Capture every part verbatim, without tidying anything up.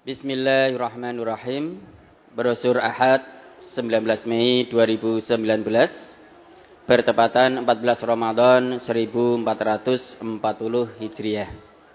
Bismillahirrahmanirrahim. Brosur Ahad sembilan belas Mei dua ribu sembilan belas bertepatan empat belas Ramadan seribu empat ratus empat puluh Hijriah.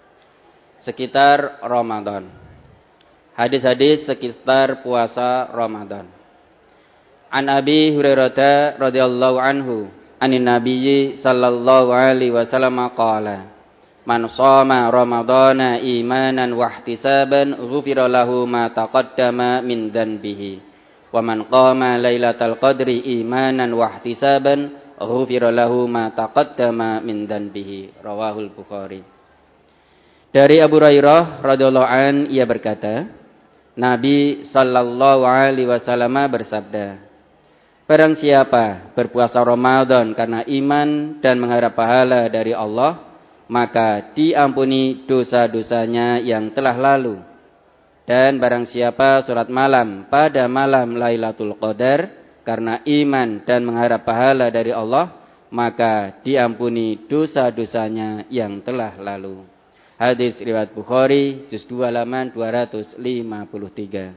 Sekitar Ramadan. Hadis-hadis sekitar puasa Ramadan. An Abi Hurairah radhiyallahu anhu anin Nabiyyi sallallahu alaihi wasallam qala Man shoma Ramadana imanan wa ihtisaban ghufira lahu ma taqaddama min dhanbihi wa man qama lailatal qadri imanan wa ihtisaban ghufira lahu ma taqaddama min dhanbihi. Rawahul Bukhari. Dari Abu Hurairah radhiyallahu an ia berkata, Nabi sallallahu alaihi wasallam bersabda, barang siapa berpuasa Ramadan karena iman dan mengharap pahala dari Allah, maka diampuni dosa-dosanya yang telah lalu. Dan barang siapa salat malam pada malam Lailatul Qadar karena iman dan mengharap pahala dari Allah, maka diampuni dosa-dosanya yang telah lalu. Hadis riwayat Bukhari juz dua halaman dua ratus lima puluh tiga.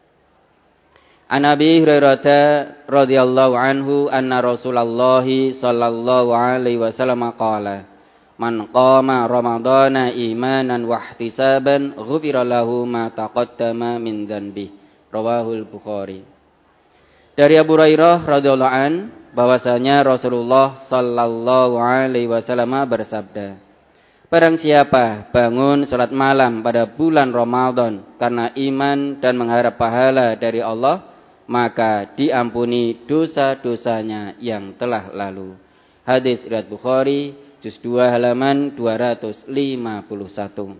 An Abi Hurairah radhiyallahu anhu anna Rasulullah sallallahu alaihi wasallam qala Man qama Ramadana imanan wa ihtisaban ghufira lahu ma taqaddama min dhanbi. Rawahul Bukhari. Dari Abu Hurairah radhiyallahu an bahwasanya Rasulullah sallallahu alaihi wasallam bersabda, barang siapa bangun salat malam pada bulan Ramadan karena iman dan mengharap pahala dari Allah, maka diampuni dosa-dosanya yang telah lalu. Hadis riwayat Bukhari juz dua halaman dua ratus lima puluh satu.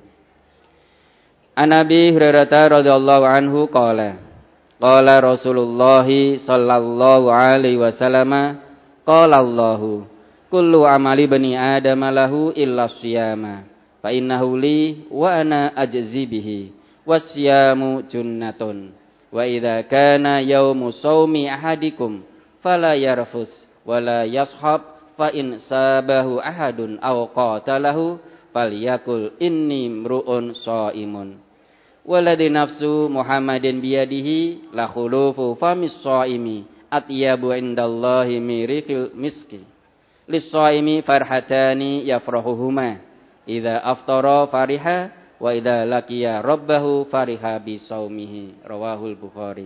An Abi Hurairah radhiyallahu anhu qala qala Rasulullah sallallahu alaihi wasallam qala Allahu kullu amali bani Adam lahu illa siyama fa innahu li wa ana ajzi bihi wasyamu junnatun wa idza kana yaumu shaumi ahadikum fala yarfus wala yashab fa in sabahu ahadun aw qatalahu falyakul inni mru'un shaimun walladhi nafsu Muhammadin biyadihi la khulufu famis shaimi atyabu indallahi mirifil miski lis-shaimi farhatani yafrahuhuma idza aftara fariha wa idza laqiya rabbahu fariha bi shaumihi. Rawahul Bukhari.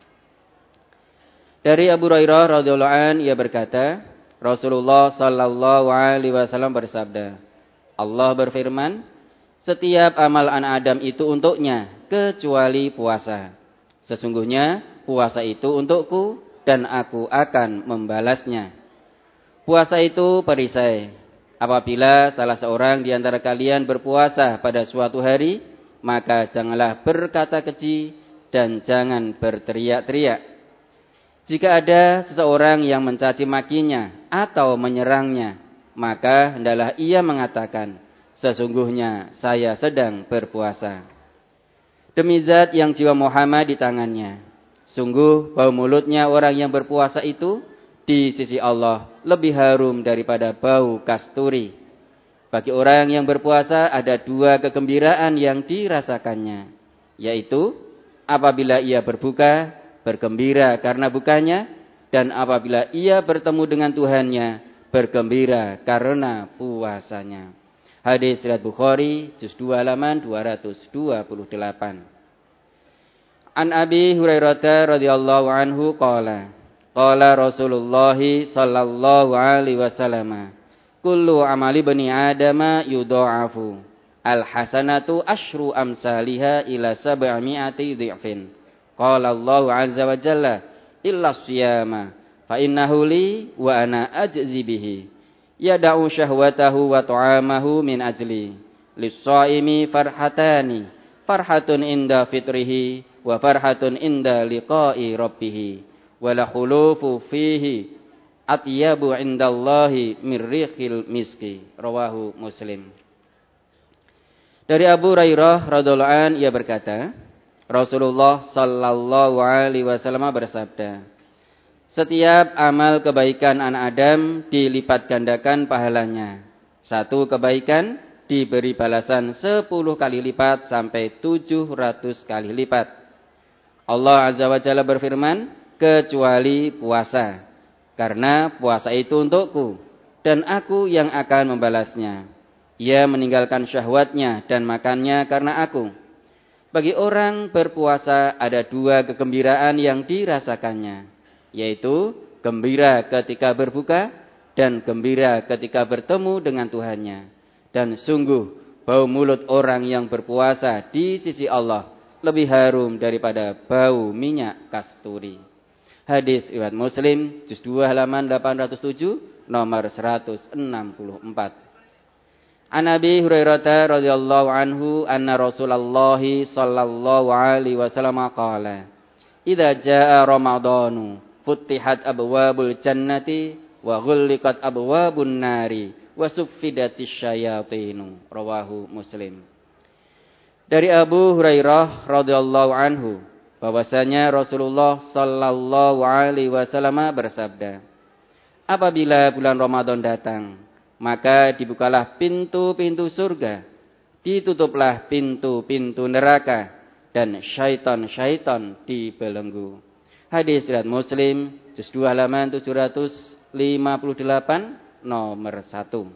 Dari Abu Hurairah radhiyallahu an ia berkata, Rasulullah sallallahu alaihi wasallam bersabda, Allah berfirman, setiap amal anak Adam itu untuknya kecuali puasa. Sesungguhnya puasa itu untukku dan aku akan membalasnya. Puasa itu perisai. Apabila salah seorang di antara kalian berpuasa pada suatu hari, maka janganlah berkata keji dan jangan berteriak-teriak. Jika ada seseorang yang mencaci makinya atau menyerangnya, maka hendaklah ia mengatakan, sesungguhnya saya sedang berpuasa. Demi zat yang jiwa Muhammad di tangannya, sungguh bau mulutnya orang yang berpuasa itu di sisi Allah lebih harum daripada bau kasturi. Bagi orang yang berpuasa ada dua kegembiraan yang dirasakannya, yaitu apabila ia berbuka, bergembira karena bukanya, dan apabila ia bertemu dengan Tuhannya, bergembira karena puasanya. Hadis riwayat Bukhari juz dua halaman dua ratus dua puluh delapan. An Abi Hurairah radhiyallahu anhu qala qala Rasulullah sallallahu alaihi wasallam kullu amali bani adama yudha'afu al hasanatu asyru amsalha ila sab'ami'ati dhifin. Qala Allah azza wa jalla illa siyama fa innahu li wa ana ajzi bihi yada'u syahwatahu wa ta'amahu min ajli lis-shaimi farhatani farhatun inda fitrihi wa farhatun inda liqa'i rabbih wa la khulufu fihi atyabu indallahi min rihil miski. Rawahu Muslim. Dari Abu Hurairah radhiyallahu an ia berkata, Rasulullah sallallahu alaihi wasallam bersabda, setiap amal kebaikan anak Adam dilipat gandakan pahalanya. Satu kebaikan diberi balasan sepuluh kali lipat sampai tujuh ratus kali lipat. Allah Azza wa Jalla berfirman, kecuali puasa, karena puasa itu untukku, dan aku yang akan membalasnya. Ia meninggalkan syahwatnya dan makannya karena aku. Bagi orang berpuasa ada dua kegembiraan yang dirasakannya, yaitu gembira ketika berbuka dan gembira ketika bertemu dengan Tuhannya. Dan sungguh bau mulut orang yang berpuasa di sisi Allah lebih harum daripada bau minyak kasturi. Hadis riwayat Muslim, juz dua halaman delapan ratus tujuh, nomor seratus enam puluh empat. An Abi Hurairah radhiyallahu anhu anna Rasulullah sallallahu alaihi wasallam qala, "Idza jaa Ramadhanu futtihat abwabul jannati wa ghulliqat abwabun nari." Wasuffidatis syayatinu, rawahu Muslim. Dari Abu Hurairah radhiyallahu anhu bahwasanya Rasulullah sallallahu alaihi wasallam bersabda, apabila bulan Ramadan datang, maka dibukalah pintu-pintu surga, ditutuplah pintu-pintu neraka, dan syaitan-syaitan dibelenggu. Hadis riwayat Muslim, juz dua halaman tujuh ratus lima puluh delapan, nomor satu.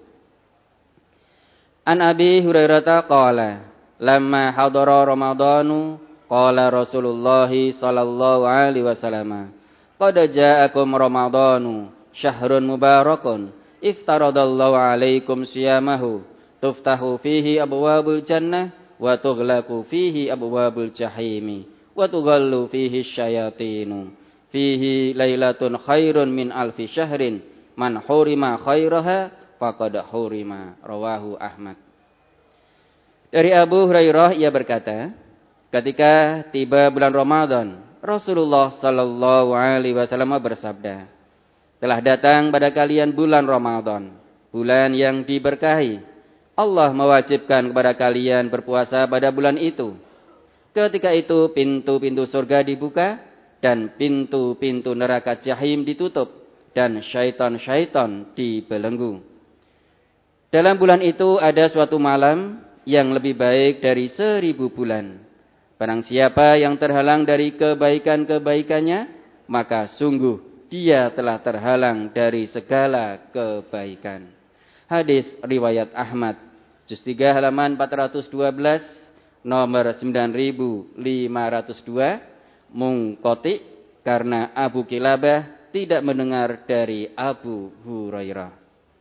An Abi Hurairah qala, lamma hadara Ramadhanu qala Rasulullah sallallahu alaihi wasallam, qad ja'akum Ramadhanu syahrun mubarakun iftaradallahu alaikum siyamahu tuftahu fihi abwabul jannah wa tughlaqu fihi abwabul jahimi wa tughallu fihi syayatinu fihi lailatun khairun min alfi syahrin man hurima khairaha faqad hurima, rawahu Ahmad. Dari Abu Hurairah ia berkata, ketika tiba bulan Ramadan, Rasulullah sallallahu alaihi wasallam bersabda, telah datang pada kalian bulan Ramadan, bulan yang diberkahi. Allah mewajibkan kepada kalian berpuasa pada bulan itu. Ketika itu pintu-pintu surga dibuka dan pintu-pintu neraka jahim ditutup, dan syaitan-syaitan dibelenggu. Dalam bulan itu ada suatu malam yang lebih baik dari seribu bulan. Barang siapa yang terhalang dari kebaikan-kebaikannya, maka sungguh dia telah terhalang dari segala kebaikan. Hadis riwayat Ahmad, juz tiga halaman empat ratus dua belas, nomor sembilan ribu lima ratus dua, mungqati, karena Abu Kilabah tidak mendengar dari Abu Hurairah.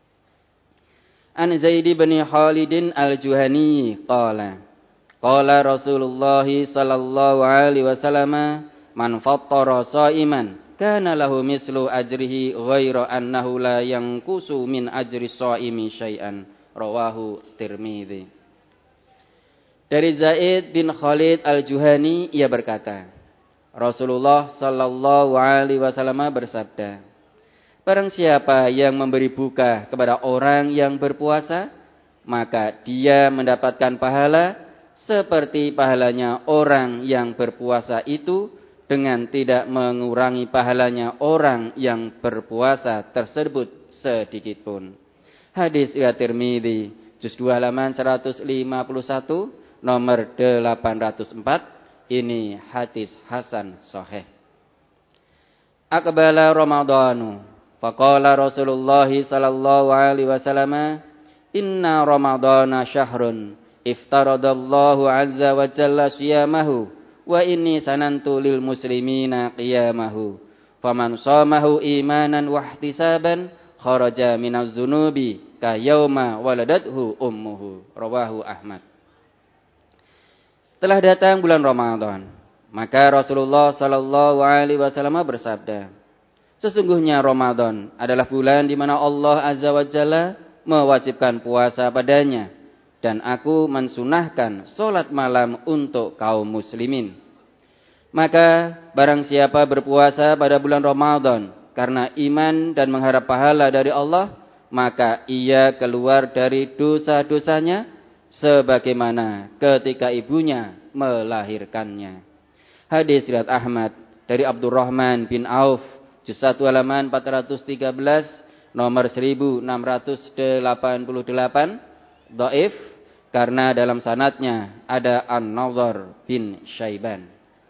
An Zaid bin Khalid al-Juhani qala, qala Rasulullah sallallahu alaihi wasallam, man fattara shaiman kana lahu mislu ajrihi ghaira annahu la yanqusu min ajri shaimi syai'an, rawahu Tirmidzi. Dari Zaid bin Khalid al-Juhani ia berkata, Rasulullah sallallahu alaihi wasallam bersabda, barang siapa yang memberi buka kepada orang yang berpuasa, maka dia mendapatkan pahala seperti pahalanya orang yang berpuasa itu, dengan tidak mengurangi pahalanya orang yang berpuasa tersebut sedikit pun. Hadis riwayat Tirmidzi, juz dua halaman seratus lima puluh satu, nomor delapan ratus empat. Ini hadis hasan sahih. Aqbala Ramadhanu faqala Rasulullah sallallahu alaihi wasallam, inna Ramadhana syahrun iftaradallahu azza wa jalla siyamahu wa inni sanantu lil muslimina qiyamahu faman shamahu imanan wa ihtisaban kharaja minaz dzunubi ka yauma waladathu ummuhu, rawahu Ahmad. Telah datang bulan Ramadan, maka Rasulullah sallallahu alaihi wasallam bersabda, sesungguhnya Ramadan adalah bulan di mana Allah Azza wa Jalla mewajibkan puasa padanya, dan aku mensunahkan salat malam untuk kaum muslimin. Maka barang siapa berpuasa pada bulan Ramadan karena iman dan mengharap pahala dari Allah, maka ia keluar dari dosa-dosanya sebagaimana ketika ibunya melahirkannya. Hadis riwayat Ahmad dari Abdurrahman bin Auf, juz satu halaman empat ratus tiga belas, nomor seribu enam ratus delapan puluh delapan, dhaif karena dalam sanadnya ada An-Nadhr bin Syaiban.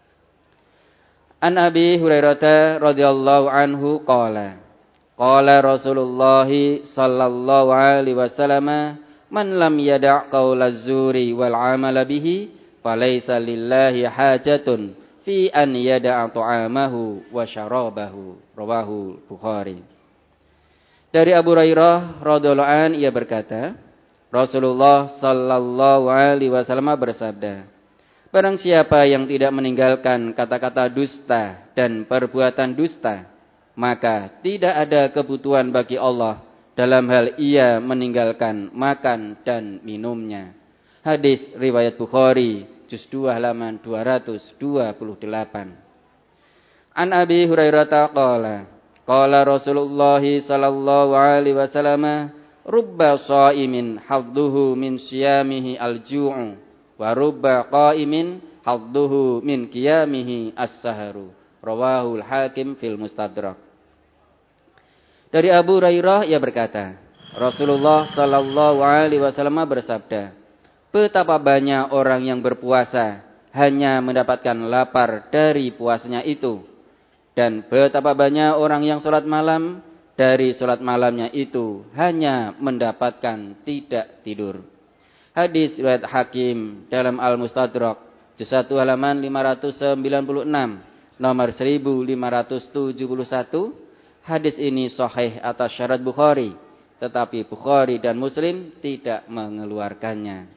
An Abi Hurairah radhiyallahu anhu qala qala Rasulullah sallallahu alaihi wasallam man lam yada' qaulaz zuri wal 'amala bihi falaysa lillahi hajatun fi an yada'a ta'amahu wa syarabahu. Rawahu Bukhari. Dari Abu Hurairah radhiyallahu an ia berkata, Rasulullah sallallahu alaihi wasallam bersabda, barang siapa yang tidak meninggalkan kata-kata dusta dan perbuatan dusta, maka tidak ada kebutuhan bagi Allah dalam hal ia meninggalkan makan dan minumnya. Hadis riwayat Bukhari, juz dua halaman dua ratus dua puluh delapan. An Abi Hurairah qala qala Rasulullah sallallahu alaihi wasallam rubba shaimin hadduhu min siyamihi al-ju'u wa rubba qaimin hadduhu min qiyamihi as-saharu. Rawahul Hakim fil Mustadrak. Dari Abu Hurairah ia berkata, Rasulullah sallallahu alaihi wasallam bersabda, betapa banyak orang yang berpuasa hanya mendapatkan lapar dari puasanya itu, dan betapa banyak orang yang salat malam dari salat malamnya itu hanya mendapatkan tidak tidur. Hadis riwayat Hakim dalam Al-Mustadrak, juz satu halaman lima ratus sembilan puluh enam, nomor seribu lima ratus tujuh puluh satu. Hadis ini sahih atas syarat Bukhari, tetapi Bukhari dan Muslim tidak mengeluarkannya.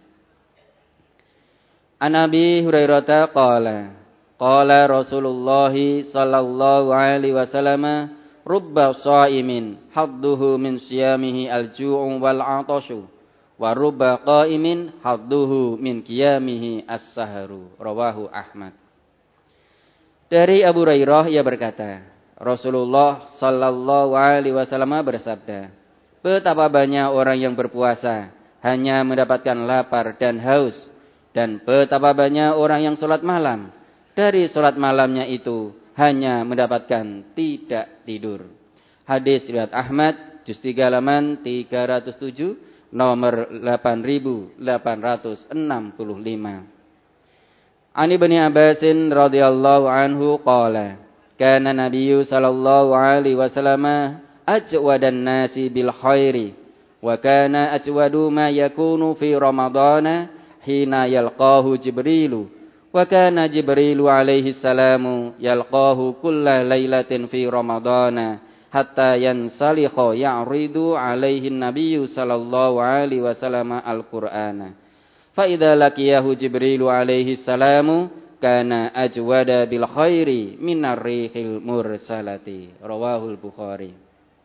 An Abi Hurairah qala qala Rasulullah sallallahu alaihi wasallam rubba shaimin hadduhu min siyamihi al-ju'u wal 'atashu wa rubba qaimin hadduhu min qiyamihi as-saharu. Rawahu Ahmad. Dari Abu Hurairah ia berkata, Rasulullah sallallahu alaihi wasallam bersabda, betapa banyak orang yang berpuasa hanya mendapatkan lapar dan haus, dan betapa banyak orang yang salat malam, dari salat malamnya itu hanya mendapatkan tidak tidur. Hadis riwayat Ahmad, juz tiga halaman tiga ratus tujuh, nomor delapan ribu delapan ratus enam puluh lima. Ani Ibnu Abbas radhiyallahu anhu qala kana Nabiyyu sallallahu alaihi wasallam ajwadan nasi bil khairi wa kana ajwadu ma yakunu fi ramadhana hina yalqahu Jibrilu wa kana Jibrilu alaihi salamu yalqahu kulla lailatin fi ramadhana hatta yansalikha ya'ridu alaihi nabiyyu sallallahu alaihi wasallam al-Qur'ana fa idza laqiyahu Jibrilu alaihi salamu kana ajwada bil khairi minar rihil mursalati. Rawahul Bukhari.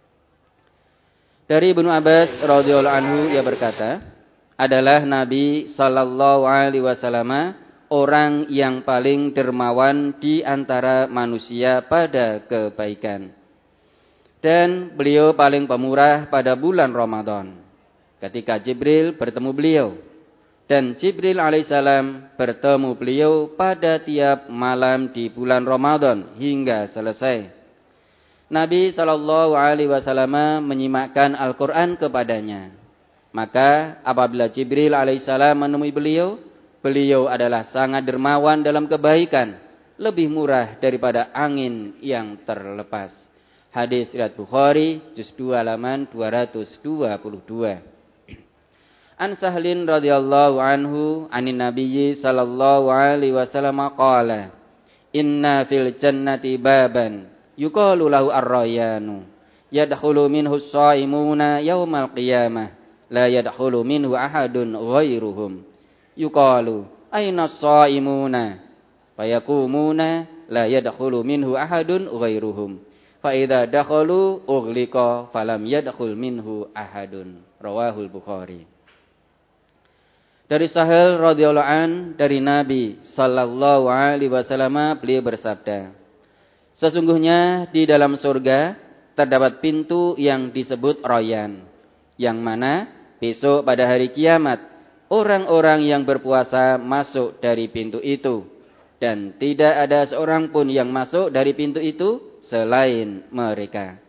Dari Ibnu Abbas radhiyallahu anhu ia berkata, adalah Nabi sallallahu alaihi wasallam orang yang paling dermawan di antara manusia pada kebaikan. Dan beliau paling pemurah pada bulan Ramadan, ketika Jibril bertemu beliau. Dan Jibril alaihissalam bertemu beliau pada tiap malam di bulan Ramadan hingga selesai. Nabi sallallahu alaihi wasallam menyimakkan Al-Quran kepadanya. Maka apabila Jibril alaihissalam menemui beliau, beliau adalah sangat dermawan dalam kebaikan, lebih murah daripada angin yang terlepas. Hadis riwayat Bukhari, juz dua halaman dua ratus dua puluh dua. An Sahlin radhiyallahu anhu anin Nabiyyi sallallahu alaihi wasallam qala inna fil jannati baban yuqalu lahu ar-rayyanu yadkhulu minhu as-shaimuna yaumal qiyamah la yadkhulu minhu ahadun ghairuhum yuqalu aina as-shaimuna fayakumuna la yadkhulu minhu ahadun ghairuhum fa idza dakhalu ughliqa falam yadkhul minhu ahadun. Rawahul Bukhari. Dari Sahal radhiyallahu an dari Nabi sallallahu alaihi wasallam beliau bersabda, sesungguhnya di dalam surga terdapat pintu yang disebut Rayyan, yang mana besok pada hari kiamat orang-orang yang berpuasa masuk dari pintu itu, dan tidak ada seorang pun yang masuk dari pintu itu selain mereka.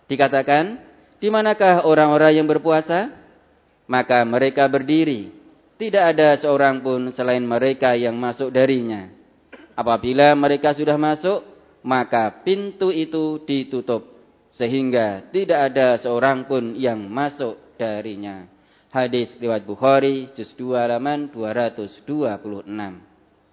Dikatakan, di manakah orang-orang yang berpuasa? Maka mereka berdiri. tidak ada seorang pun selain mereka yang masuk darinya. Apabila mereka sudah masuk, maka pintu itu ditutup, sehingga tidak ada seorang pun yang masuk darinya. Hadis riwayat Bukhari, juz dua halaman dua ratus dua puluh enam.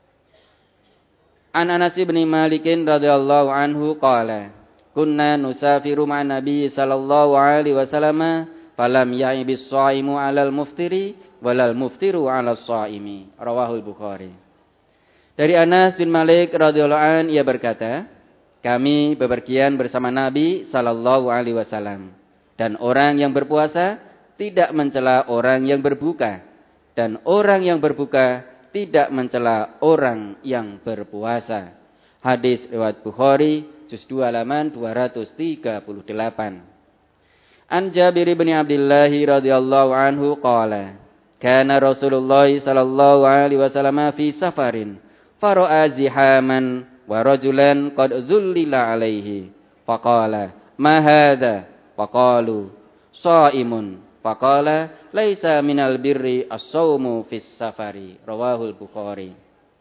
An Anas bin Malik radhiyallahu anhu qala, kunna nusafiru ma'an Nabi sallallahu alaihi wasallam, falam ya'ibis shaimu 'alal muftiri walal muftiru 'alas shaimi. Rawahul Bukhari. Dari Anas bin Malik radhiyallahu anhu, ia berkata, kami bepergian bersama Nabi sallallahu alaihi wasallam, dan orang yang berpuasa tidak mencela orang yang berbuka, dan orang yang berbuka tidak mencela orang yang berpuasa. Hadis riwayat Bukhari, juz dua halaman dua ratus tiga puluh delapan. An Jabir bin Abdullah radhiyallahu anhu qala, kana Rasulullah sallallahu alaihi wasallam fi safarin, fara'a zihaman wa rajulan qad zullila alaihi, faqala ma hadha, faqalu shaimun, faqala laisa minal birri as-shaumu fis safari. Rawahul Bukhari.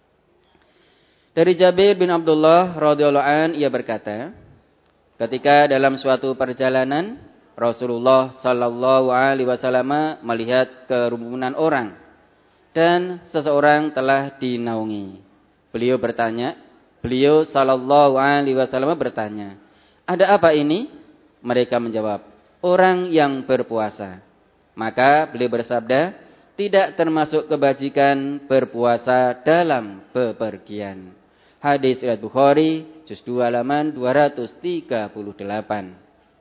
Dari Jabir bin Abdullah radhiyallahu an, ia berkata, ketika dalam suatu perjalanan Rasulullah sallallahu alaihi wasallam melihat kerumunan orang dan seseorang telah dinaungi. Beliau bertanya, beliau sallallahu alaihi wasallam bertanya, ada apa ini? Mereka menjawab, orang yang berpuasa. Maka beliau bersabda, tidak termasuk kebajikan berpuasa dalam bepergian. Hadis riwayat Bukhari, juz dua halaman dua ratus tiga puluh delapan.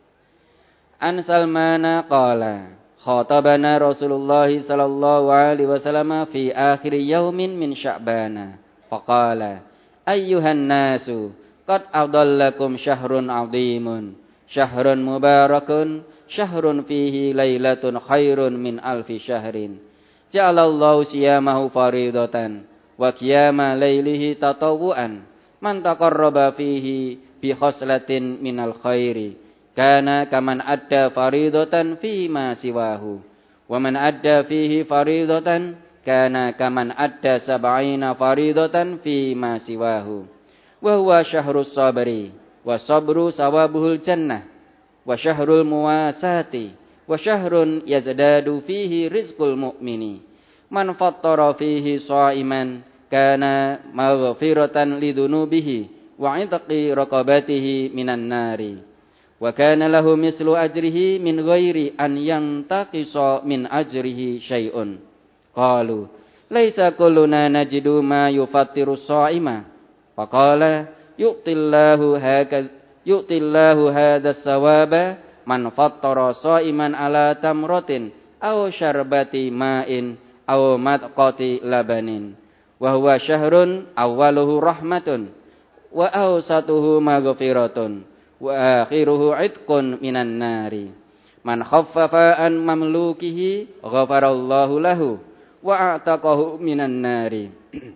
An Salmana qala, khatabana Rasulullah sallallahu alaihi wasallam fi akhir yaumin min Sya'bana, faqala ayyuhan nasu qad adallakum syahrun 'azimun, syahrun mubarakun, syahrun fihi lailatun khairun min alfi syahrin. Ja'alallahu siyamahu faridatan wa qiyama lailihi tatawuan. Man taqarraba fihi bi khoslatin minal khairi kana kaman adda faridatan fi ma siwahu. Wa man adda fihi faridatan kana kaman adda sab'ina faridatan fi ma siwahu. Wa huwa syahrus sabri wa sabru sawabuhul jannah wa syahrul muwasati wa syahrun yazdadu fihi rizqul mu'mini. Man fattara fihi shaiman kana maghfiratan lidunubihi wa 'itqi raqabatihi minan nari wa kana lahu mislu ajrihi min ghairi an yantaqisa min ajrihi syai'un. Qalu laisa kulluna najidu ma yufattiru shaima, faqala yu'tillahu hakadha yu'tillahu hadzal sawaba man fattara shaiman ala tamratin aw syarbati ma'in aw matqati labanin wa huwa syahrun awwaluhu rahmatun wa awsatuhu maghfiratun wa akhiruhu itqun minan nari. Man khaffafa an mamlukihi ghafarallahu lahu wa a'taqahu minan nari.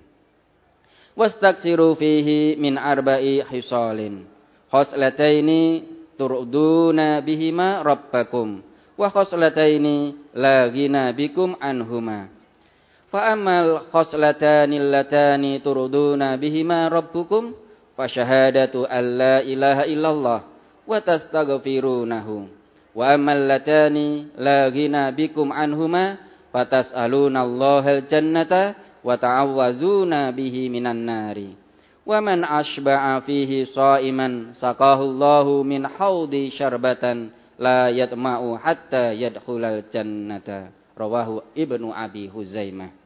Wastaksiru fihi min arba'i hisalin, khoslataini turduna bihima rabbakum wa khoslataini la ghina bikum anhuma. Fa ammal khoslatani allatani turduna bihima rabbukum fa syahadatu alla ilaha illallah wa tastaghfirunahu. Wa ammal latani la ghina bikum anhuma fatas'aluna Allahal jannata wa ta'awwazuna bihi minan nari. Wa man ashba'a fihi shaiman saqahu Allahu min haudi syarbatan la yatma'u hatta yadkhulal jannata. Rawahu Ibnu Abi Huzaimah.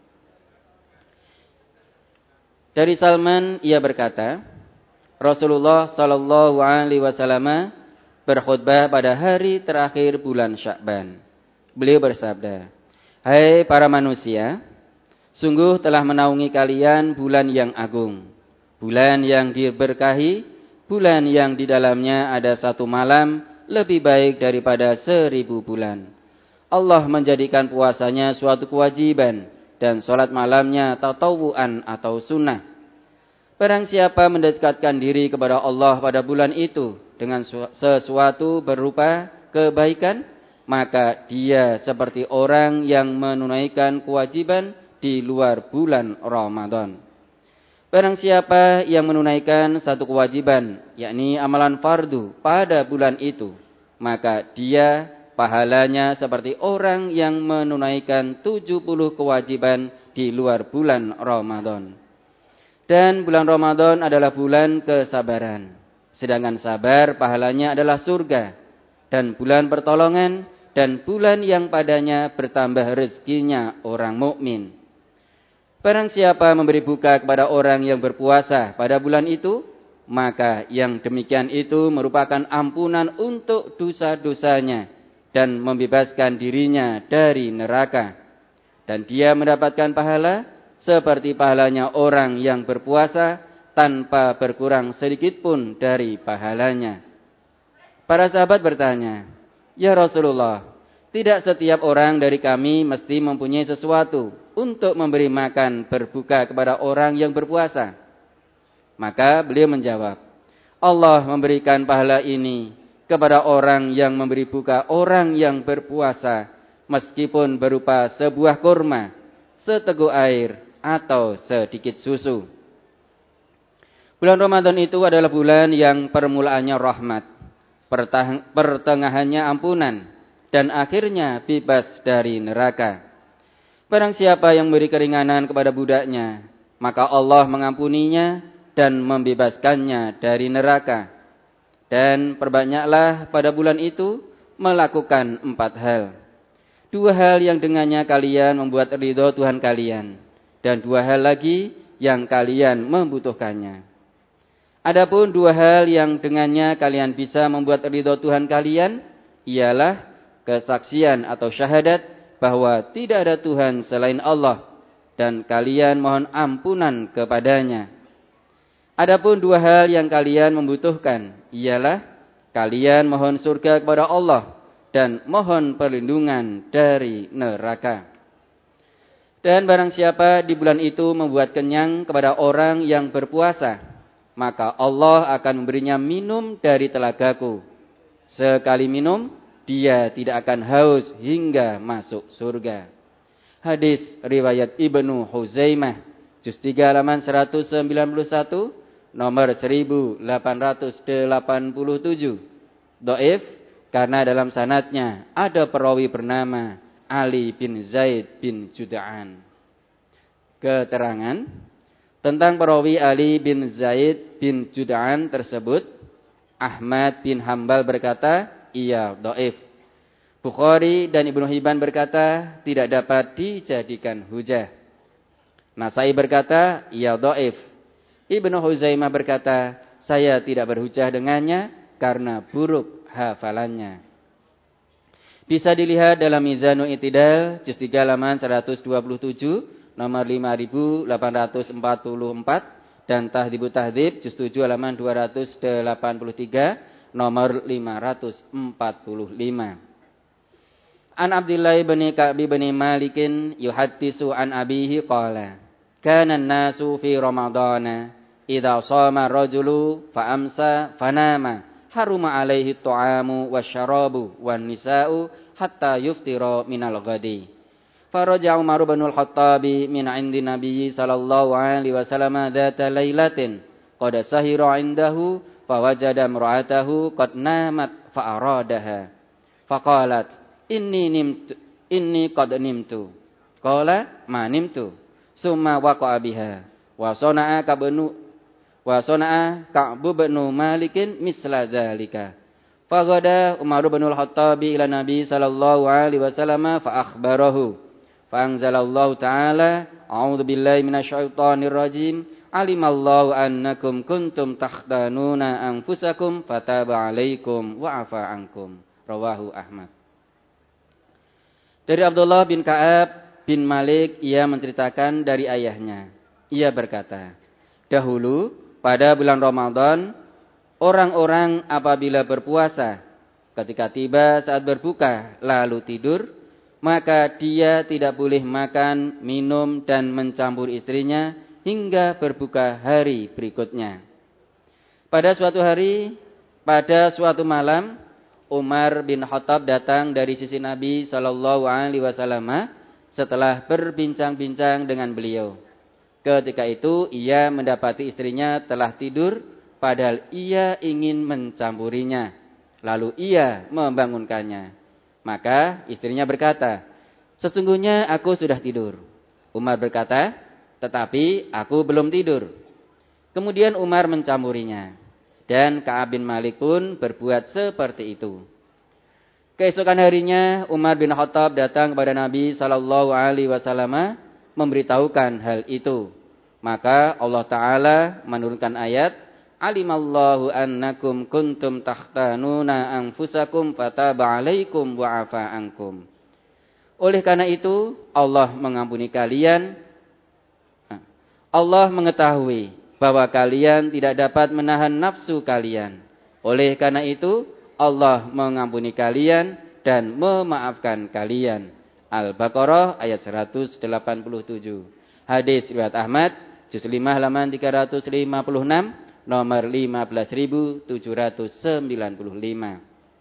Dari Salman, ia berkata, Rasulullah sallallahu alaihi wasallam berkhutbah pada hari terakhir bulan Sya'ban. Beliau bersabda, hai para manusia, sungguh telah menaungi kalian bulan yang agung, bulan yang diberkahi, bulan yang di dalamnya ada satu malam lebih baik daripada seribu bulan. Allah menjadikan puasanya suatu kewajiban dan sholat malamnya tatawuan atau sunnah. Barang siapa mendekatkan diri kepada Allah pada bulan itu dengan sesuatu berupa kebaikan, maka dia seperti orang yang menunaikan kewajiban di luar bulan Ramadan. Barang siapa yang menunaikan satu kewajiban, yakni amalan fardu pada bulan itu, maka dia pahalanya seperti orang yang menunaikan tujuh puluh kewajiban di luar bulan Ramadan. Dan bulan Ramadan adalah bulan kesabaran. Sedangkan sabar pahalanya adalah surga. Dan bulan pertolongan dan bulan yang padanya bertambah rezekinya orang mukmin. Barang siapa memberi buka kepada orang yang berpuasa pada bulan itu, maka yang demikian itu merupakan ampunan untuk dosa-dosanya dan membebaskan dirinya dari neraka. Dan dia mendapatkan pahala seperti pahalanya orang yang berpuasa tanpa berkurang sedikit pun dari pahalanya. Para sahabat bertanya, "Ya Rasulullah, tidak setiap orang dari kami mesti mempunyai sesuatu untuk memberi makan berbuka kepada orang yang berpuasa?" Maka beliau menjawab, "Allah memberikan pahala ini kepada orang yang memberi buka orang yang berpuasa, meskipun berupa sebuah kurma, seteguk air, atau sedikit susu." Bulan Ramadan itu adalah bulan yang permulaannya rahmat, pertengahannya ampunan, dan akhirnya bebas dari neraka. Barang siapa yang memberi keringanan kepada budaknya, maka Allah mengampuninya dan membebaskannya dari neraka. Dan perbanyaklah pada bulan itu melakukan empat hal. Dua hal yang dengannya kalian membuat ridho Tuhan kalian, dan dua hal lagi yang kalian membutuhkannya. Adapun dua hal yang dengannya kalian bisa membuat ridho Tuhan kalian, ialah kesaksian atau syahadat bahwa tidak ada Tuhan selain Allah, dan kalian mohon ampunan kepadanya. Adapun dua hal yang kalian membutuhkan, ialah kalian mohon surga kepada Allah dan mohon perlindungan dari neraka. Dan barang siapa di bulan itu membuat kenyang kepada orang yang berpuasa, maka Allah akan memberinya minum dari telagaku. Sekali minum, dia tidak akan haus hingga masuk surga. Hadis riwayat Ibnu Huzaimah, juz tiga halaman seratus sembilan puluh satu, nomor seribu delapan ratus delapan puluh tujuh. Dhaif karena dalam sanadnya ada perawi bernama Ali bin Zaid bin Jud'an. Keterangan tentang perawi Ali bin Zaid bin Jud'an tersebut, Ahmad bin Hambal berkata, ia dhaif. Bukhari dan Ibnu Hibban berkata, tidak dapat dijadikan hujah. Nasai berkata, ia dhaif. Ibnu Huzaimah berkata, saya tidak berhujah dengannya karena buruk hafalannya. Bisa dilihat dalam Mizanul I'tidal, juz tiga halaman seratus dua puluh tujuh, nomor lima ribu delapan ratus empat puluh empat, dan Tahdhibut Tahdhib, juz tujuh halaman dua ratus delapan puluh tiga, nomor lima ratus empat puluh lima. An Abdillah bin Ka'b bin Malikin yuhaddisu an abihi qala, kana an-nasu fi ramadana idza shama ar-rajulu fa amsa fanama haruma alaihi at-ta'amu wasyarabu wan nisa'u hatta yuftira minal ghadi. Faraja Umar bin al-Khattab min 'indi Nabi sallallahu alaihi wasallam dzata lailatin qad sahira 'indahu fawajada imra'atahu qad namat fa aradaha faqalat inni nimtu inni qad nimtu qala ma nimtu summa waqa'a biha wa sana'a kabnu wa sana'a Ka'b bin Malikin misla dzalika faqada Umar bin al-Khattab ila Nabi sallallahu alaihi wasallam fa akhbarahu fa anzalallahu ta'ala a'udzu billahi minasyaitonir rajim alimallahu annakum kuntum takhtanuna anfusakum fataba 'alaikum wa 'afa 'ankum. Rawahu Ahmad. Dari Abdullah bin Ka'ab bin Malik, ia menceritakan dari ayahnya. Ia berkata, dahulu pada bulan Ramadan, orang-orang apabila berpuasa, ketika tiba saat berbuka lalu tidur, maka dia tidak boleh makan, minum, dan mencampur istrinya hingga berbuka hari berikutnya. Pada suatu hari, pada suatu malam, Umar bin Khattab datang dari sisi Nabi sallallahu alaihi wasallam setelah berbincang-bincang dengan beliau. Ketika itu ia mendapati istrinya telah tidur, padahal ia ingin mencampurinya. Lalu ia membangunkannya. Maka istrinya berkata, sesungguhnya aku sudah tidur. Umar berkata, tetapi aku belum tidur. Kemudian Umar mencampurinya. Dan Ka'ab bin Malik pun berbuat seperti itu. Keesokan harinya Umar bin Khattab datang kepada Nabi sallallahu alaihi wasallam memberitahukan hal itu. Maka Allah Ta'ala menurunkan ayat, alimallahu annakum kuntum takhtanuna anfusakum fataba alaikum wa'afa ankum. Oleh karena itu Allah mengampuni kalian. Allah mengetahui bahwa kalian tidak dapat menahan nafsu kalian. Oleh karena itu Allah mengampuni kalian dan memaafkan kalian. Al-Baqarah ayat seratus delapan puluh tujuh. Hadis riwayat Ahmad, juz lima halaman tiga ratus lima puluh enam, nomor lima belas ribu tujuh ratus sembilan puluh lima.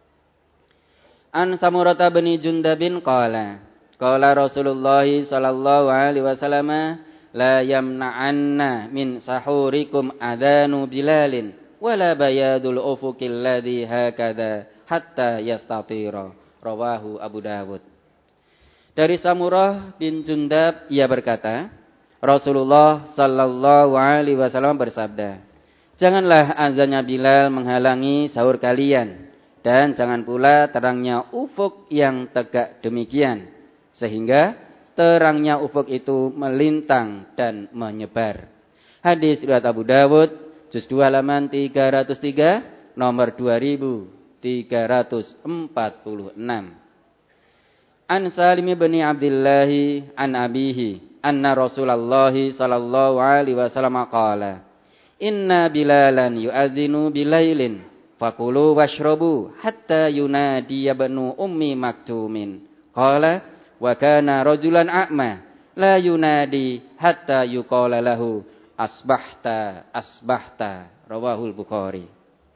An Samurah bin Jundabin qala, qala Rasulullah sallallahu alaihi wasallam, la yamna'anna min sahurikum adanu Bilalin wala bayadul ufuqil ladzi hakadha hatta yastatira. Rawahu Abu Dawud. Dari Samurah bin Jundab ia berkata, Rasulullah sallallahu alaihi wasallam bersabda, janganlah azannya Bilal menghalangi sahur kalian, dan jangan pula terangnya ufuk yang tegak demikian, sehingga terangnya ufuk itu melintang dan menyebar. Hadis riwayat Abu Dawud, juz dua halaman tiga ratus tiga, nomor dua ribu tiga ratus empat puluh enam. An Salim bin Abdullah an abihi anna Rasulullah sallallahu alaihi wasallam qala, inna Bilalan yu'adzinu bilailin fakulu washrabu hatta yunadi ibnu ummi maktumin. Qala wa kana rajulan a'ma la yunadi hatta yuqala lahu asbahta asbahta. Rawahul Bukhari.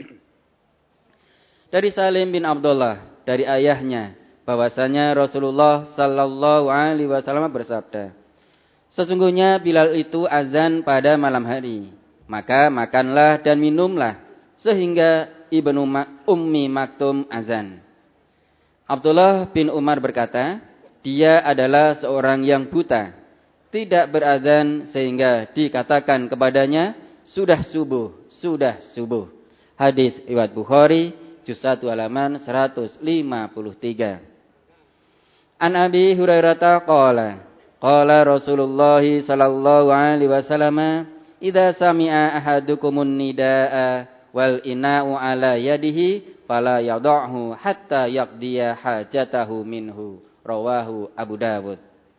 Dari Salim bin Abdullah dari ayahnya bahwasanya Rasulullah sallallahu alaihi wasallam bersabda, sesungguhnya Bilal itu azan pada malam hari, maka makanlah dan minumlah sehingga ibnu ummi maktum azan. Abdullah bin Umar berkata, dia adalah seorang yang buta, tidak berazan sehingga dikatakan kepadanya, sudah subuh, sudah subuh. Hadis riwayat Bukhari, juz satu halaman seratus lima puluh tiga. An Abi Hurairah qala, qala Rasulullah sallallahu alaihi wasallam, idza sami'a ahadukumun nidaa wal ina'u ala yadihi fala yad'hu hatta yaqdiya hajatahu minhu. Rawahu Abu Dawud.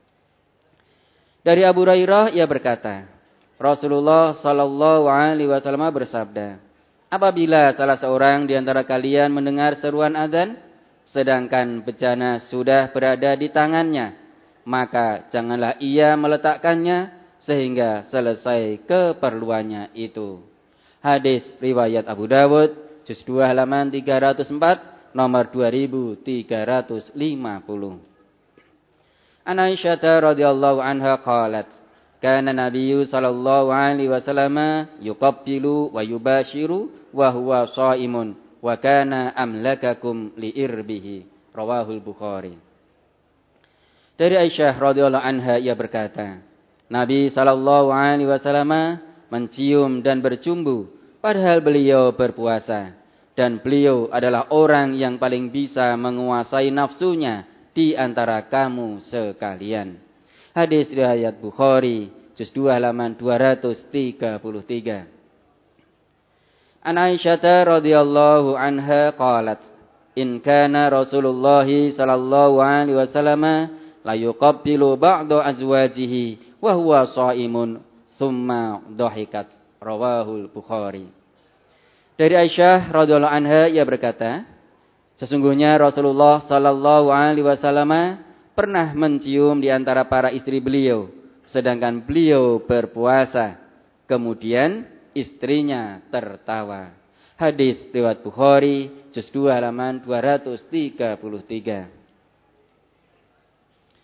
Dari Abu Hurairah ia berkata, Rasulullah sallallahu alaihi wasallam bersabda, apabila salah seorang di antara kalian mendengar seruan azan sedangkan bejana sudah berada di tangannya, maka janganlah ia meletakkannya sehingga selesai keperluannya itu. Hadis riwayat Abu Dawud, juz dua halaman tiga ratus empat, nomor dua ribu tiga ratus lima puluh. An Aisyah radhiyallahu anha qalat, kana Nabiyyu sallallahu alaihi wasallam yuqabbilu wa yubashiru wa huwa shaimun wa kana amlakakum liirbihi. Rawahul Bukhari. Dari Aisyah radhiyallahu anha ia berkata, Nabi sallallahu alaihi wasallam mencium dan bercumbu padahal beliau berpuasa, dan beliau adalah orang yang paling bisa menguasai nafsunya di antara kamu sekalian. Hadis riwayat Bukhari, juz dua halaman dua ratus tiga puluh tiga. An Aisyah radhiyallahu anha qalat, in kana Rasulullah sallallahu alaihi wasallam la yuqabbilu ba'da azwajihi wa huwa shaimun tsumma dhahikat. Rawahul Bukhari. Dari Aisyah radhiyallahu anha ia berkata, sesungguhnya Rasulullah sallallahu alaihi wasallam pernah mencium di antara para istri beliau sedangkan beliau berpuasa, kemudian istrinya tertawa. Hadis riwayat Bukhari, juz dua halaman dua ratus tiga puluh tiga.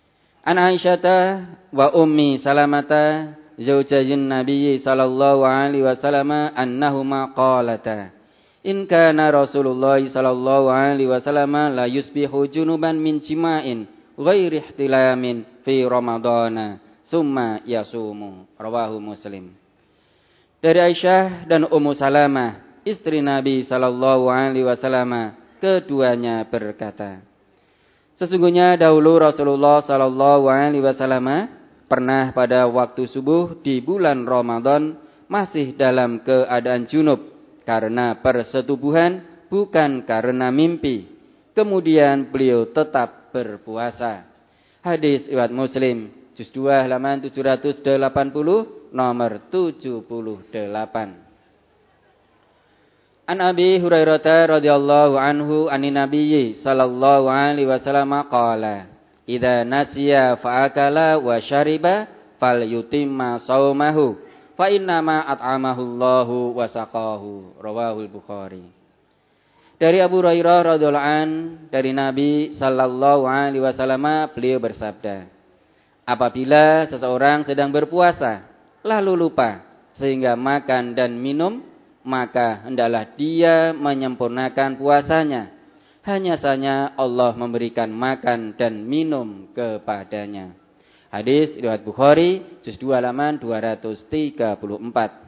An Aisyata wa ummi Salamata zaujajin Nabi sallallahu alaihi wasallam annahuma qalata in kana Rasulullah sallallahu alaihi wasallam la yusbihu junuban min jima'in ghairi ihtilamin fi Ramadana summa yasumu. Rawahu Muslim. Dari Aisyah dan Ummu Salamah, istri Nabi sallallahu alaihi wasallam, keduanya berkata, sesungguhnya dahulu Rasulullah sallallahu alaihi wasallam pernah pada waktu subuh di bulan Ramadan masih dalam keadaan junub karena persetubuhan, bukan karena mimpi. Kemudian beliau tetap berpuasa. Hadis riwayat Muslim, juz dua halaman tujuh ratus delapan puluh, nomor tujuh puluh delapan. An Abi Hurairah radhiyallahu anhu anin Nabiyyi sallallahu alaihi wasallam qala, idza nasiya fa'akala wa syariba falyutimma shaumahu fa innama at'amahu Allahu wa saqahu. Rawahul Bukhari. Dari Abu Hurairah radhiyallahu an dari Nabi sallallahu alaihi wasallam, beliau bersabda, apabila seseorang sedang berpuasa lalu lupa sehingga makan dan minum, maka hendaklah dia menyempurnakan puasanya. Hanya saja Allah memberikan makan dan minum kepadanya. Hadis riwayat Bukhari, juz dua halaman dua ratus tiga puluh empat.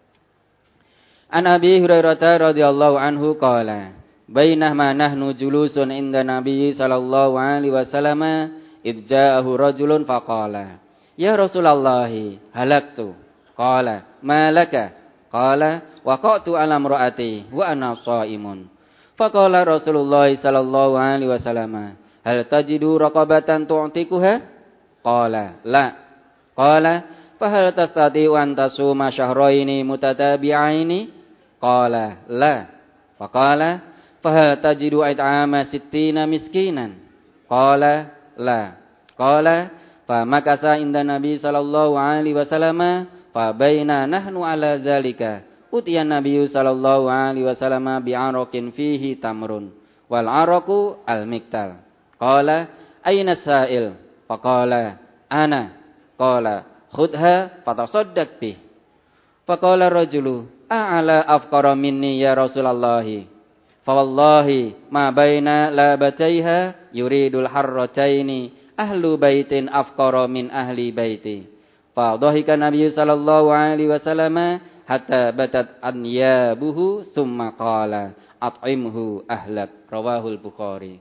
An Abi Hurairah radhiyallahu anhu qala, bainama nahnu julusun inda Nabi sallallahu alaihi wasallam idh ja'ahu rajulun faqala, ya Rasulullah, halaktu. Qala, ma laka? Qala, waqa'tu ala imra'ati wa ana shaimun. Faqala Rasulullah sallallahu alaihi wasallam, hal tajidu raqabatan tu'tikuha? Qala, la. Qala, fa hal tastati'u an tasuma syahraini mutatabi'aini? Qala, la. Faqala, fa hal tajidu it'ama sittina miskinan? Qala, la. Qala, fa makasa inda Nabi sallallahu alaihi wasallam fa baina nahnu ala dzalika utiyan Nabi sallallahu alaihi wasallam bi'araqin fihi tamrun wal araqu al miktal. Qala, ayna sa'il? Faqala, ana. Qala, khudha fatasaddaq bih. Faqala rajulu, a'ala afqara minni ya Rasulullah. Fa wallahi ma baina labataiha yuridul harrataini ahlu baitin afqara min ahli baiti. Fa dhahika Nabi sallallahu alaihi wasallam hatta batat anyabuhu summa qala at'imhu ahlak. Rawahul Bukhari.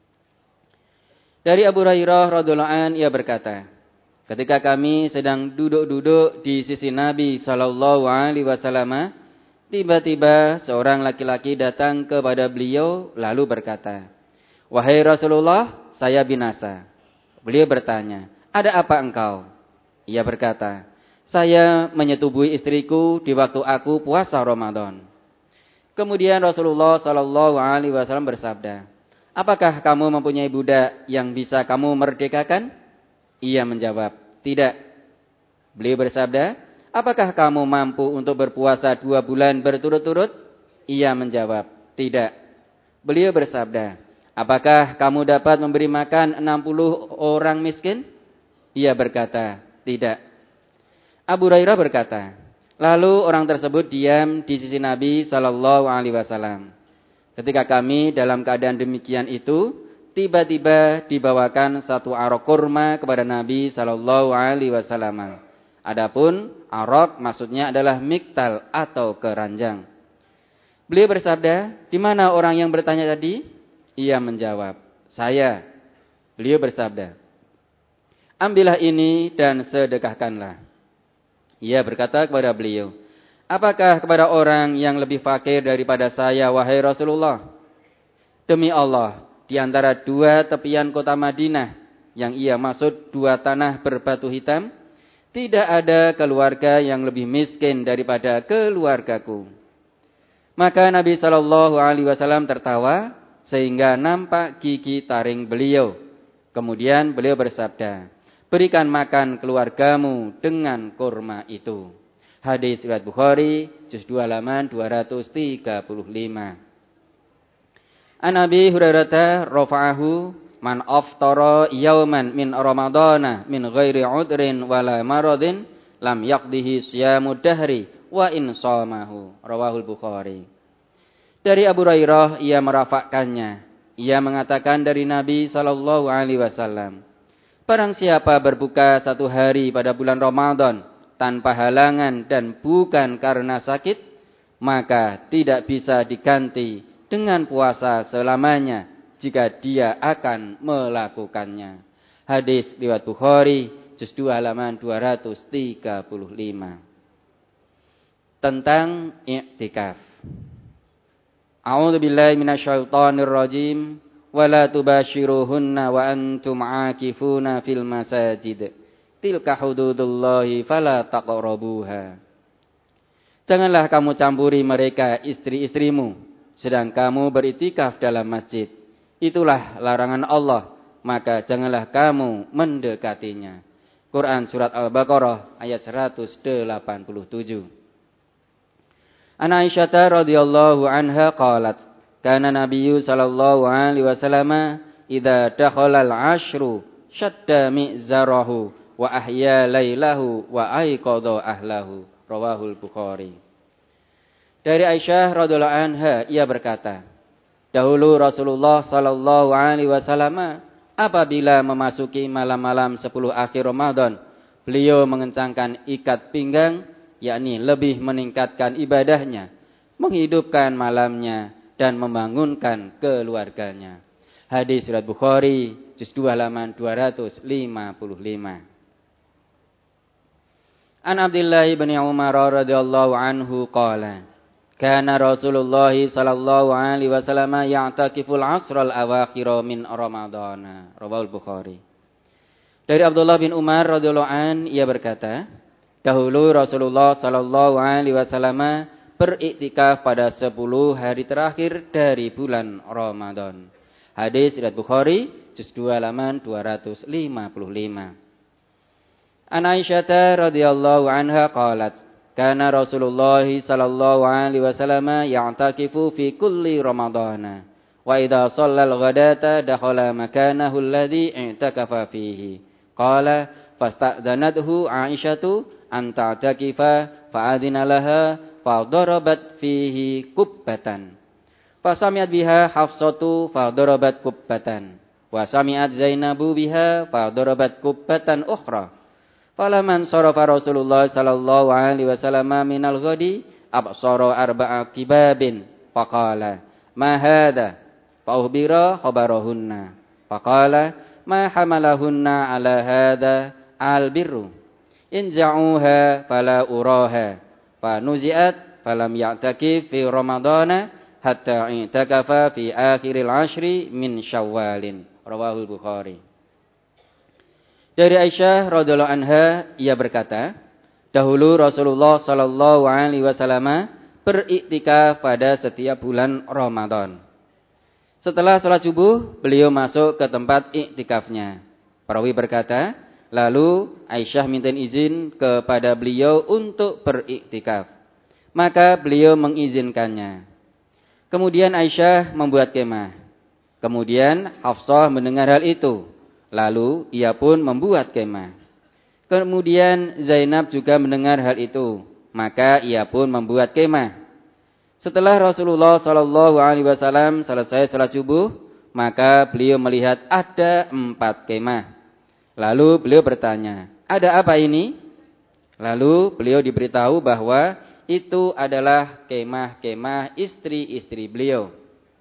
Dari Abu Hurairah radhiyallahu an, ia berkata, ketika kami sedang duduk-duduk di sisi Nabi sallallahu alaihi wasallam, tiba-tiba seorang laki-laki datang kepada beliau lalu berkata, wahai Rasulullah, saya binasa. Beliau bertanya, ada apa engkau? Ia berkata, saya menyetubuhi istriku di waktu aku puasa Ramadan. Kemudian Rasulullah sallallahu alaihi wasallam bersabda, apakah kamu mempunyai budak yang bisa kamu merdekakan? Ia menjawab, tidak. Beliau bersabda, apakah kamu mampu untuk berpuasa dua bulan berturut-turut? Ia menjawab, tidak. Beliau bersabda, apakah kamu dapat memberi makan enam puluh orang miskin? Ia berkata, tidak. Abu Hurairah berkata, lalu orang tersebut diam di sisi Nabi sallallahu alaihi wasallam. Ketika kami dalam keadaan demikian itu, tiba-tiba dibawakan satu arok kurma kepada Nabi sallallahu alaihi wasallam. Adapun arok maksudnya adalah miktal atau keranjang. Beliau bersabda, di mana orang yang bertanya tadi? Ia menjawab, saya. Beliau bersabda, ambillah ini dan sedekahkanlah. Ia berkata kepada beliau, apakah kepada orang yang lebih fakir daripada saya, wahai Rasulullah? Demi Allah, di antara dua tepian kota Madinah, yang ia maksud dua tanah berbatu hitam, tidak ada keluarga yang lebih miskin daripada keluargaku. Maka Nabi sallallahu alaihi wasallam tertawa sehingga nampak gigi taring beliau. Kemudian beliau bersabda, berikan makan keluargamu dengan kurma itu. Hadis riwayat Bukhari, juz dua halaman dua ratus tiga puluh lima. An Abi Hurairah rafa'ahu Man aftara yauman min ramadhana min ghairi udrin wala maradin lam yaqdihi siyamud dahri wa in shamahu. Rawahul Bukhari. Dari Abu Hurairah ia merafakkannya. Ia mengatakan dari Nabi sallallahu alaihi wasallam, barang siapa berbuka satu hari pada bulan Ramadan tanpa halangan dan bukan karena sakit, maka tidak bisa diganti dengan puasa selamanya jika dia akan melakukannya. Hadis riwayat Bukhari, juz dua halaman dua ratus tiga puluh lima. Tentang i'tikaf. A'udzu billahi minasyaitonir rajim. Wala tubashiruhunna wa antum 'akifuna fil masajid. Tilka hududullahi fala taqrabuha. Janganlah kamu campuri mereka istri-istrimu sedang kamu beriktikaf dalam masjid. Itulah larangan Allah, maka janganlah kamu mendekatinya. Quran surat Al-Baqarah ayat seratus delapan puluh tujuh. An Aisyah radhiyallahu anha qalat, kana Nabiyyu sallallahu alaihi wasallam idza dakhala al-ashru shadda mi'zarahu wa ahya lailahu wa aiqadha ahlahu. Rawahul Bukhari. Dari Aisyah radhiyallahu anha ia berkata, dahulu Rasulullah sallallahu alaihi wasallam apabila memasuki malam-malam sepuluh akhir Ramadan, beliau mengencangkan ikat pinggang, yakni lebih meningkatkan ibadahnya, menghidupkan malamnya dan membangunkan keluarganya. Hadis riwayat Bukhari, juz dua halaman dua ratus lima puluh lima. An Abdullah bin Umar radhiyallahu anhu qala, kana Rasulullah sallallahu alaihi wasallam ya'takiful asral awakhir min Ramadan. Rawahul Bukhari. Dari Abdullah bin Umar radhiyallahu an ia berkata, dahulu Rasulullah sallallahu alaihi wasallam beriktikaf pada sepuluh hari terakhir dari bulan Ramadan. Hadis riwayat Bukhari, juz dua halaman dua ratus lima puluh lima. An Aisyah radhiyallahu anha qalat, kana Rasulullah sallallahu alaihi wasallam ya'takifu fi kulli Ramadana wa idza shallal ghadata dakhala makanahu alladhi i'takafa fihi. Qala fasta'dhanathu Aisyatu an ta'takifa fa'adina laha fadarabat fihi kubbatan. Fasami'at biha Hafsatu fadarabat kubbatan wa sami'at Zainabu biha fadarabat kubbatan ukhra. Falaman sarafa Rasulullah sallallahu alaihi wasallam minal ghadi absara arba'a kibabin faqala ma hadha fa uhbira khabarahunna faqala ma hamalahunna ala hadha al birru in ja'uha fala uraha fa nuzi'at falam ya'takif fi ramadana hatta i'takafa fi akhiril ashri min syawalin. Rawahul Bukhari. Dari Aisyah radhiyallahu anha ia berkata, dahulu Rasulullah sallallahu alaihi wasallam beriktikaf pada setiap bulan Ramadan. Setelah salat subuh, beliau masuk ke tempat iktikafnya. Perawi berkata, lalu Aisyah minta izin kepada beliau untuk beriktikaf. Maka beliau mengizinkannya. Kemudian Aisyah membuat kemah. Kemudian Hafsah mendengar hal itu. Lalu ia pun membuat kemah. Kemudian Zainab juga mendengar hal itu. Maka ia pun membuat kemah. Setelah Rasulullah sallallahu alaihi wasallam selesai salat subuh, maka beliau melihat ada empat kemah. Lalu beliau bertanya, ada apa ini? Lalu beliau diberitahu bahwa itu adalah kemah-kemah istri-istri beliau.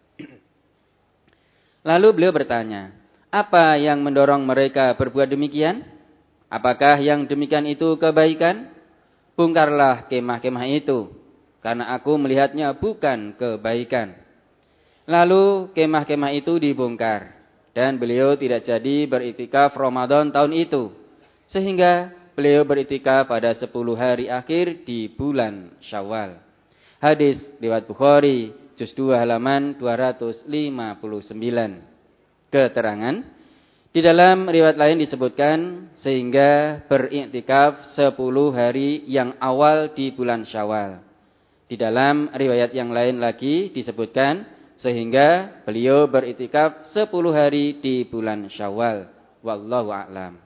Lalu beliau bertanya, apa yang mendorong mereka berbuat demikian? Apakah yang demikian itu kebaikan? Bongkarlah kemah-kemah itu, karena aku melihatnya bukan kebaikan. Lalu kemah-kemah itu dibongkar, dan beliau tidak jadi beriktikaf Ramadan tahun itu, sehingga beliau beriktikaf pada sepuluh hari akhir di bulan Syawal. Hadis riwayat Bukhari, juz dua halaman dua ratus lima puluh sembilan. Keterangan, di dalam riwayat lain disebutkan sehingga beriktikaf sepuluh hari yang awal di bulan Syawal. Di dalam riwayat yang lain lagi disebutkan Sehingga beliau beriktikaf sepuluh hari di bulan Syawal. Wallahu a'lam.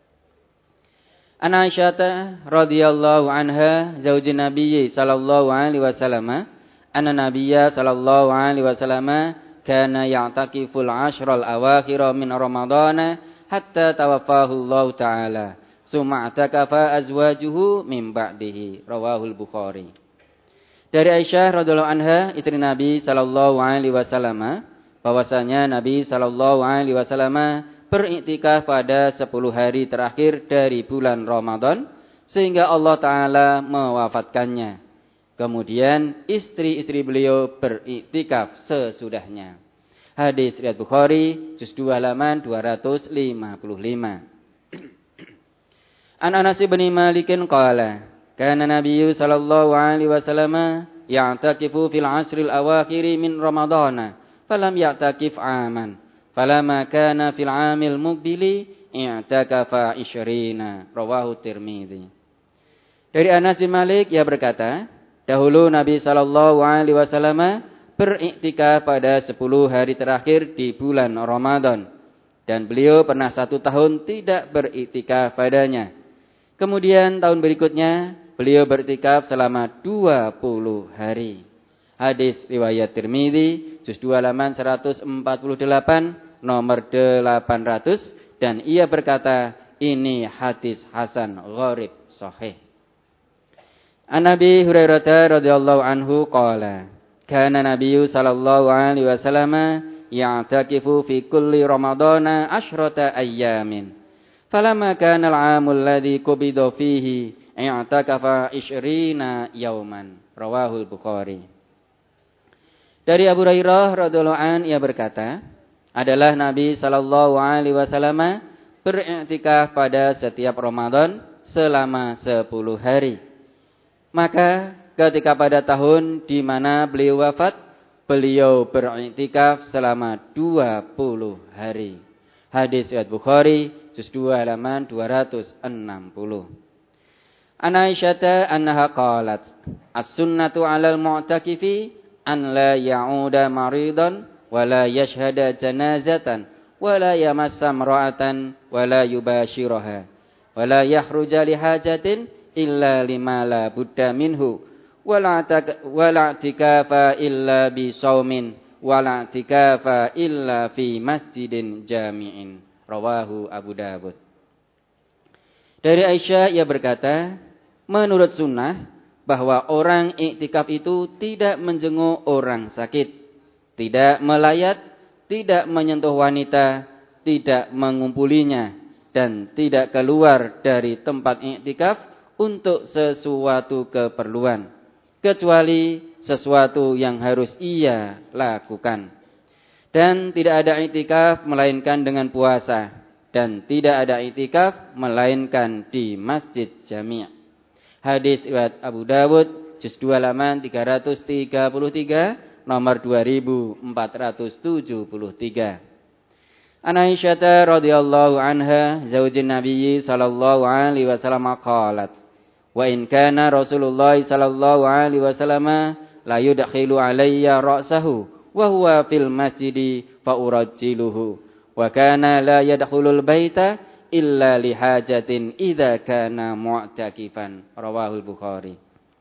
An Aisyah radhiyallahu anha zaujin Nabi sallallahu alaihi wasallam, anna Nabiyya sallallahu alaihi wasallam kana ya'takiful ashral awakhir min Ramadhan hatta tawaffahu Allah taala. Summa atakafa azwajuhu min ba'dihi. Rawahul Bukhari. Dari Aisyah radhiyallahu anha, istri Nabi sallallahu alaihi wasallam, bahwasanya Nabi sallallahu alaihi wasallam beriktikaf pada sepuluh hari terakhir dari bulan Ramadan sehingga Allah taala mewafatkannya. Kemudian istri-istri beliau beriktikaf sesudahnya. Hadis riwayat Bukhari, juz dua halaman dua ratus lima puluh lima. An Anas bin Malik qala kana Nabi sallallahu alaihi wasallam ya'takifu fil asril awakhir min Ramadhan falam ya'takif aman falamma kana fil amil muqbili i'takafa ishrina. Rawahu Tirmidzi. Dari Anas bin Malik ia berkata, dahulu Nabi sallallahu alaihi wasallam beriktikaf pada sepuluh hari terakhir di bulan Ramadan dan beliau pernah satu tahun tidak beriktikaf padanya. Kemudian tahun berikutnya beliau beriktikaf selama dua puluh hari. Hadis riwayat Tirmidzi, juz dua halaman seratus empat puluh delapan, nomor delapan ratus, dan ia berkata, ini hadis hasan gharib sahih. An Abi Hurairah radhiyallahu anhu qala, kana Nabiyyu sallallahu alaihi wasallam ya'takifu fi kulli ramadhana asyrata ayyamin. Falamma kana al-'amul ladzi qubida fihi i'takafa ishrina yauman. Rawahul Bukhari. Dari Abu Hurairah radhiyallahu an ia berkata, adalah Nabi sallallahu alaihi wasallam beriktikaf pada setiap Ramadan selama sepuluh hari. Maka ketika pada tahun di mana beliau wafat, beliau beriktikaf selama dua puluh hari. Hadis riwayat Bukhari, juz dua halaman dua ratus enam puluh. An Aisyah annaha qalat, as-sunnatu 'alal mu'takifi an la ya'uda maridan wa la yashhada janazatan wa la yamassa imra'atan wa la yubashiraha wa la yakhruja li hajatin illa lima la budda minhu wa la i'tikafa illa bi shaumin wa la i'tikafa illa fi masjidin jami'in. Rawahu Abu Dawud. Dari Aisyah ia berkata, menurut sunnah bahwa orang iktikaf itu tidak menjenguk orang sakit, tidak melayat, tidak menyentuh wanita, tidak mengumpulinya, dan tidak keluar dari tempat iktikaf untuk sesuatu keperluan, kecuali sesuatu yang harus ia lakukan. Dan tidak ada iktikaf melainkan dengan puasa, dan tidak ada iktikaf melainkan di masjid jami'. Hadis riwayat Abu Dawud, juz dua halaman tiga ratus tiga puluh tiga, nomor dua ribu empat ratus tujuh puluh tiga. An Aisyah radhiyallahu anha zaujin Nabi sallallahu alaihi wasallam qalat, wa in kana Rasulullah sallallahu alaihi wasallam la yudkhilu alayya ra'sahu wa huwa fil masjidi fa urajjiluhu wa kana la yadkhulul baita illa li hajatin idza kana mu'takifan. Rawahul Bukhari.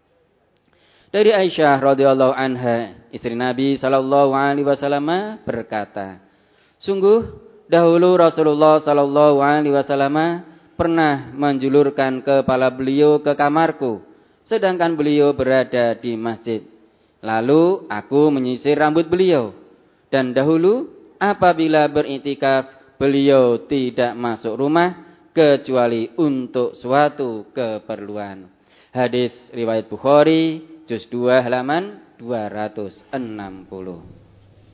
Dari Aisyah radhiyallahu anha, istri Nabi sallallahu alaihi wasallam berkata, sungguh dahulu Rasulullah sallallahu alaihi wasallam pernah menjulurkan kepala beliau ke kamarku sedangkan beliau berada di masjid. Lalu aku menyisir rambut beliau. Dan dahulu apabila beriktikaf beliau tidak masuk rumah kecuali untuk suatu keperluan. Hadis riwayat Bukhari, juz dua halaman dua ratus enam puluh.